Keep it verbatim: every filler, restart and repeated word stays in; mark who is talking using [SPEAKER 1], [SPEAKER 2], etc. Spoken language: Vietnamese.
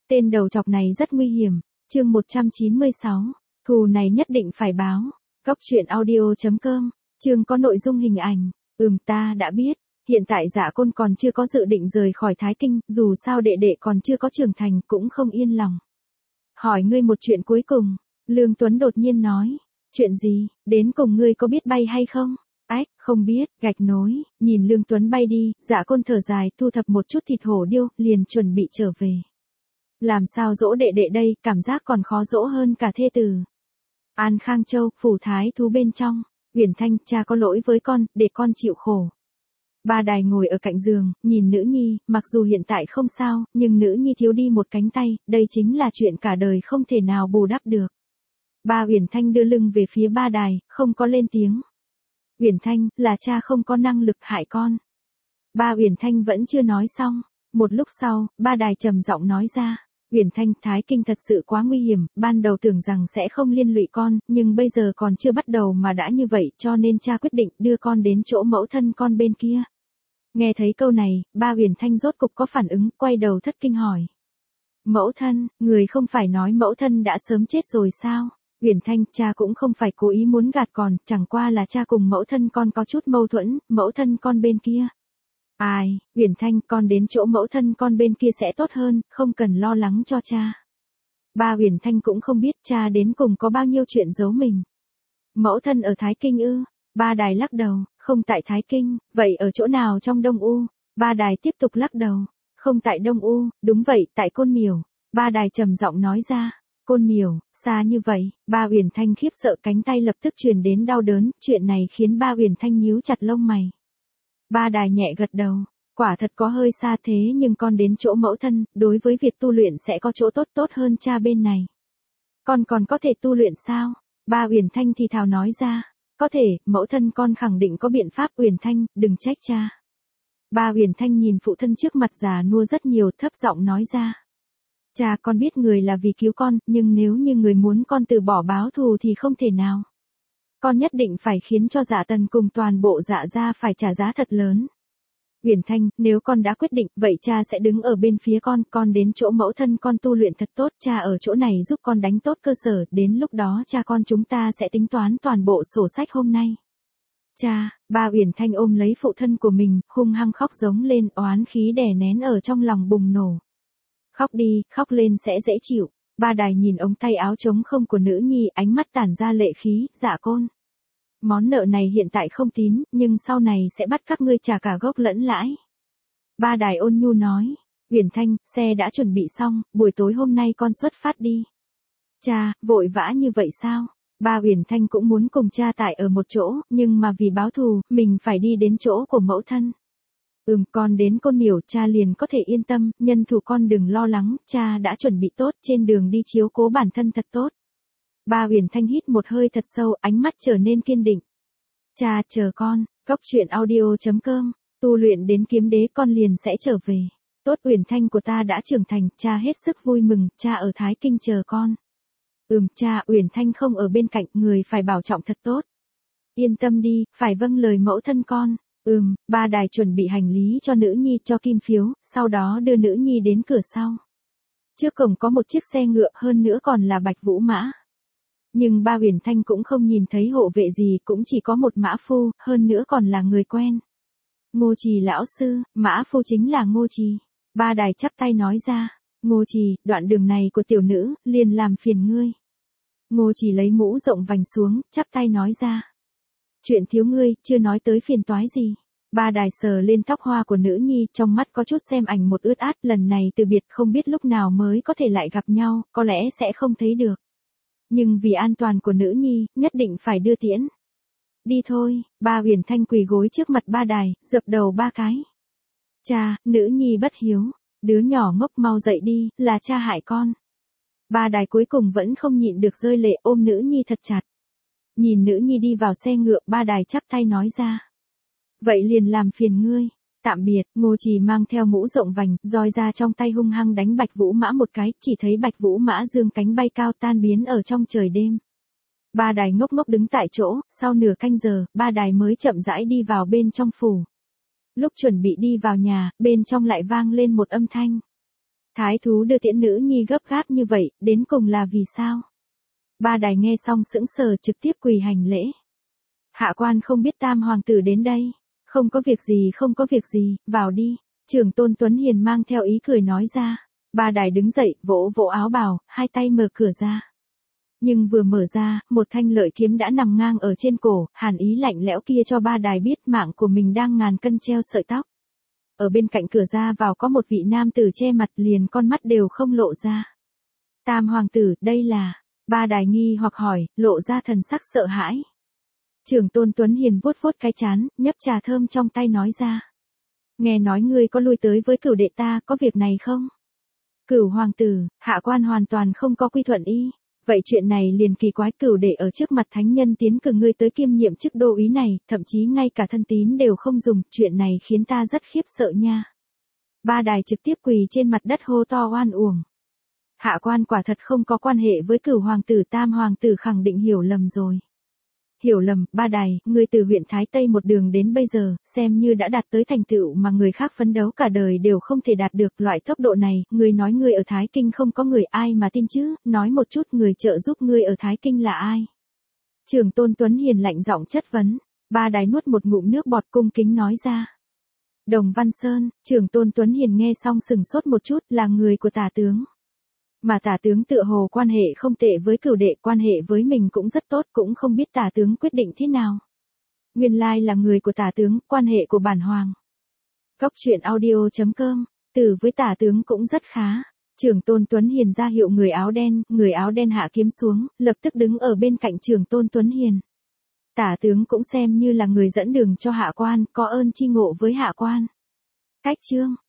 [SPEAKER 1] Tên đầu chọc này rất nguy hiểm. Chương một trăm chín mươi sáu. Thù này nhất định phải báo. Góc truyện audio chấm com. Chương có nội dung hình ảnh. Ừm ta đã biết. Hiện tại Dạ Côn còn chưa có dự định rời khỏi Thái Kinh, dù sao đệ đệ còn chưa có trưởng thành cũng không yên lòng. Hỏi ngươi một chuyện cuối cùng. Lương Tuấn đột nhiên nói. Chuyện gì, đến cùng ngươi có biết bay hay không? Ách, không biết, gạch nối, nhìn Lương Tuấn bay đi, Dạ Côn thở dài, thu thập một chút thịt hổ điêu, liền chuẩn bị trở về. Làm sao dỗ đệ đệ đây, cảm giác còn khó dỗ hơn cả thê tử. An Khang Châu, phủ thái thú bên trong, Uyển Thanh, cha có lỗi với con, để con chịu khổ. Ba Đài ngồi ở cạnh giường, nhìn nữ nhi, mặc dù hiện tại không sao, nhưng nữ nhi thiếu đi một cánh tay, đây chính là chuyện cả đời không thể nào bù đắp được. Ba Uyển Thanh đưa lưng về phía Ba Đài, không có lên tiếng. Uyển Thanh, là cha không có năng lực hại con. Ba Uyển Thanh vẫn chưa nói xong. Một lúc sau, Ba Đài trầm giọng nói ra. Uyển Thanh, Thái Kinh thật sự quá nguy hiểm, ban đầu tưởng rằng sẽ không liên lụy con, nhưng bây giờ còn chưa bắt đầu mà đã như vậy, cho nên cha quyết định đưa con đến chỗ mẫu thân con bên kia. Nghe thấy câu này, Ba Uyển Thanh rốt cục có phản ứng, quay đầu thất kinh hỏi. Mẫu thân, người không phải nói mẫu thân đã sớm chết rồi sao? Uyển Thanh, cha cũng không phải cố ý muốn gạt con, chẳng qua là cha cùng mẫu thân con có chút mâu thuẫn, mẫu thân con bên kia. Ai, Uyển Thanh, con đến chỗ mẫu thân con bên kia sẽ tốt hơn, không cần lo lắng cho cha. Ba Uyển Thanh cũng không biết cha đến cùng có bao nhiêu chuyện giấu mình. Mẫu thân ở Thái Kinh ư? Ba Đài lắc đầu, không tại Thái Kinh, vậy ở chỗ nào trong Đông U? Ba Đài tiếp tục lắc đầu, không tại Đông U, đúng vậy, tại Côn Miểu. Ba Đài trầm giọng nói ra. Côn Miểu, xa như vậy, Ba Uyển Thanh khiếp sợ, cánh tay lập tức truyền đến đau đớn, chuyện này khiến Ba Uyển Thanh nhíu chặt lông mày. Ba Đài nhẹ gật đầu, quả thật có hơi xa thế nhưng con đến chỗ mẫu thân, đối với việc tu luyện sẽ có chỗ tốt tốt hơn cha bên này. Con còn có thể tu luyện sao? Ba Uyển Thanh thì thào nói ra, có thể, mẫu thân con khẳng định có biện pháp. Uyển Thanh, đừng trách cha. Ba Uyển Thanh nhìn phụ thân trước mặt già nua rất nhiều, thấp giọng nói ra. Cha, con biết người là vì cứu con, nhưng nếu như người muốn con từ bỏ báo thù thì không thể nào. Con nhất định phải khiến cho Dạ Tần cùng toàn bộ Dạ gia phải trả giá thật lớn. Uyển Thanh, nếu con đã quyết định, vậy cha sẽ đứng ở bên phía con, con đến chỗ mẫu thân con tu luyện thật tốt, cha ở chỗ này giúp con đánh tốt cơ sở, đến lúc đó cha con chúng ta sẽ tính toán toàn bộ sổ sách hôm nay. Cha, Ba Uyển Thanh ôm lấy phụ thân của mình, hung hăng khóc giống lên, oán khí đè nén ở trong lòng bùng nổ. Khóc đi, khóc lên sẽ dễ chịu. Ba Đài nhìn ống tay áo trống không của nữ nhi, ánh mắt tản ra lệ khí. Dạ Côn, món nợ này hiện tại không tín, nhưng sau này sẽ bắt các ngươi trả cả gốc lẫn lãi. Ba Đài ôn nhu nói. Uyển Thanh, xe đã chuẩn bị xong, buổi tối hôm nay con xuất phát đi. Cha, vội vã như vậy sao? Ba Uyển Thanh cũng muốn cùng cha tại ở một chỗ, nhưng mà vì báo thù, mình phải đi đến chỗ của mẫu thân. Ừm, con đến Côn Miểu, cha liền có thể yên tâm, nhân thủ con đừng lo lắng, cha đã chuẩn bị tốt, trên đường đi chiếu cố bản thân thật tốt. Ba Uyển Thanh hít một hơi thật sâu, ánh mắt trở nên kiên định. Cha, chờ con. Góc truyện audio chấm com. Tu luyện đến kiếm đế con liền sẽ trở về. Tốt, Uyển Thanh của ta đã trưởng thành, cha hết sức vui mừng, cha ở Thái Kinh chờ con. Ừm, cha, Uyển Thanh không ở bên cạnh, người phải bảo trọng thật tốt. Yên tâm đi, phải vâng lời mẫu thân con. Ừm, Ba Đài chuẩn bị hành lý cho nữ nhi, cho kim phiếu, sau đó đưa nữ nhi đến cửa sau. Trước cổng có một chiếc xe ngựa, hơn nữa còn là Bạch Vũ Mã. Nhưng Ba Uyển Thanh cũng không nhìn thấy hộ vệ gì, cũng chỉ có một mã phu, hơn nữa còn là người quen. Ngô Trì lão sư, mã phu chính là Ngô Trì. Ba Đài chắp tay nói ra. Ngô Trì, đoạn đường này của tiểu nữ, liền làm phiền ngươi. Ngô Trì lấy mũ rộng vành xuống, chắp tay nói ra. Chuyện thiếu ngươi, chưa nói tới phiền toái gì. Ba Đài sờ lên tóc hoa của nữ nhi, trong mắt có chút xem ảnh một ướt át, lần này từ biệt không biết lúc nào mới có thể lại gặp nhau, có lẽ sẽ không thấy được. Nhưng vì an toàn của nữ nhi, nhất định phải đưa tiễn. Đi thôi, Ba Uyển Thanh quỳ gối trước mặt Ba Đài, dập đầu ba cái. Cha, nữ nhi bất hiếu, đứa nhỏ ngốc mau dậy đi, là cha hại con. Ba Đài cuối cùng vẫn không nhịn được rơi lệ, ôm nữ nhi thật chặt. Nhìn nữ nhi đi vào xe ngựa, Ba Đài chắp tay nói ra. Vậy liền làm phiền ngươi. Tạm biệt. Ngô Trì mang theo mũ rộng vành, roi ra trong tay hung hăng đánh Bạch Vũ Mã một cái, chỉ thấy Bạch Vũ Mã dương cánh bay cao tan biến ở trong trời đêm. Ba Đài ngốc ngốc đứng tại chỗ, sau nửa canh giờ, Ba Đài mới chậm rãi đi vào bên trong phủ. Lúc chuẩn bị đi vào nhà, bên trong lại vang lên một âm thanh. Thái thú đưa tiễn nữ nhi gấp gáp như vậy, đến cùng là vì sao? Ba Đài nghe xong sững sờ trực tiếp quỳ hành lễ. Hạ quan không biết tam hoàng tử đến đây. Không có việc gì không có việc gì, vào đi. Trưởng tôn Tuấn Hiền mang theo ý cười nói ra. Ba Đài đứng dậy, vỗ vỗ áo bào, hai tay mở cửa ra. Nhưng vừa mở ra, một thanh lợi kiếm đã nằm ngang ở trên cổ, hàn ý lạnh lẽo kia cho Ba Đài biết mạng của mình đang ngàn cân treo sợi tóc. Ở bên cạnh cửa ra vào có một vị nam tử che mặt liền con mắt đều không lộ ra. Tam hoàng tử, đây là... Ba Đài nghi hoặc hỏi, lộ ra thần sắc sợ hãi. Trưởng tôn Tuấn Hiền vuốt vuốt cái chán, nhấp trà thơm trong tay nói ra. Nghe nói ngươi có lui tới với cửu đệ ta, có việc này không? Cửu hoàng tử, hạ quan hoàn toàn không có quy thuận y. Vậy chuyện này liền kỳ quái, cửu đệ ở trước mặt thánh nhân tiến cử ngươi tới kiêm nhiệm chức đô úy này, thậm chí ngay cả thân tín đều không dùng, chuyện này khiến ta rất khiếp sợ nha. Ba Đài trực tiếp quỳ trên mặt đất hô to oan uổng. Hạ quan quả thật không có quan hệ với cửu hoàng tử, tam hoàng tử khẳng định hiểu lầm rồi. Hiểu lầm, Ba Đài, ngươi từ huyện Thái Tây một đường đến bây giờ, xem như đã đạt tới thành tựu mà người khác phấn đấu cả đời đều không thể đạt được, loại tốc độ này, ngươi nói ngươi ở Thái Kinh không có người ai mà tin chứ, nói một chút người trợ giúp ngươi ở Thái Kinh là ai? Trưởng tôn Tuấn Hiền lạnh giọng chất vấn. Ba Đài nuốt một ngụm nước bọt cung kính nói ra. Đồng Văn Sơn. Trưởng tôn Tuấn Hiền nghe xong sừng sốt một chút, là người của tả tướng. Mà tả tướng tựa hồ quan hệ không tệ với cửu đệ, quan hệ với mình cũng rất tốt, cũng không biết tả tướng quyết định thế nào. Nguyên lai là người của tả tướng, quan hệ của bản hoàng. Góc truyện audio chấm com, từ với tả tướng cũng rất khá. Trưởng tôn Tuấn Hiền ra hiệu người áo đen, người áo đen hạ kiếm xuống, lập tức đứng ở bên cạnh trưởng tôn Tuấn Hiền. Tả tướng cũng xem như là người dẫn đường cho hạ quan, có ơn chi ngộ với hạ quan. Cách chương.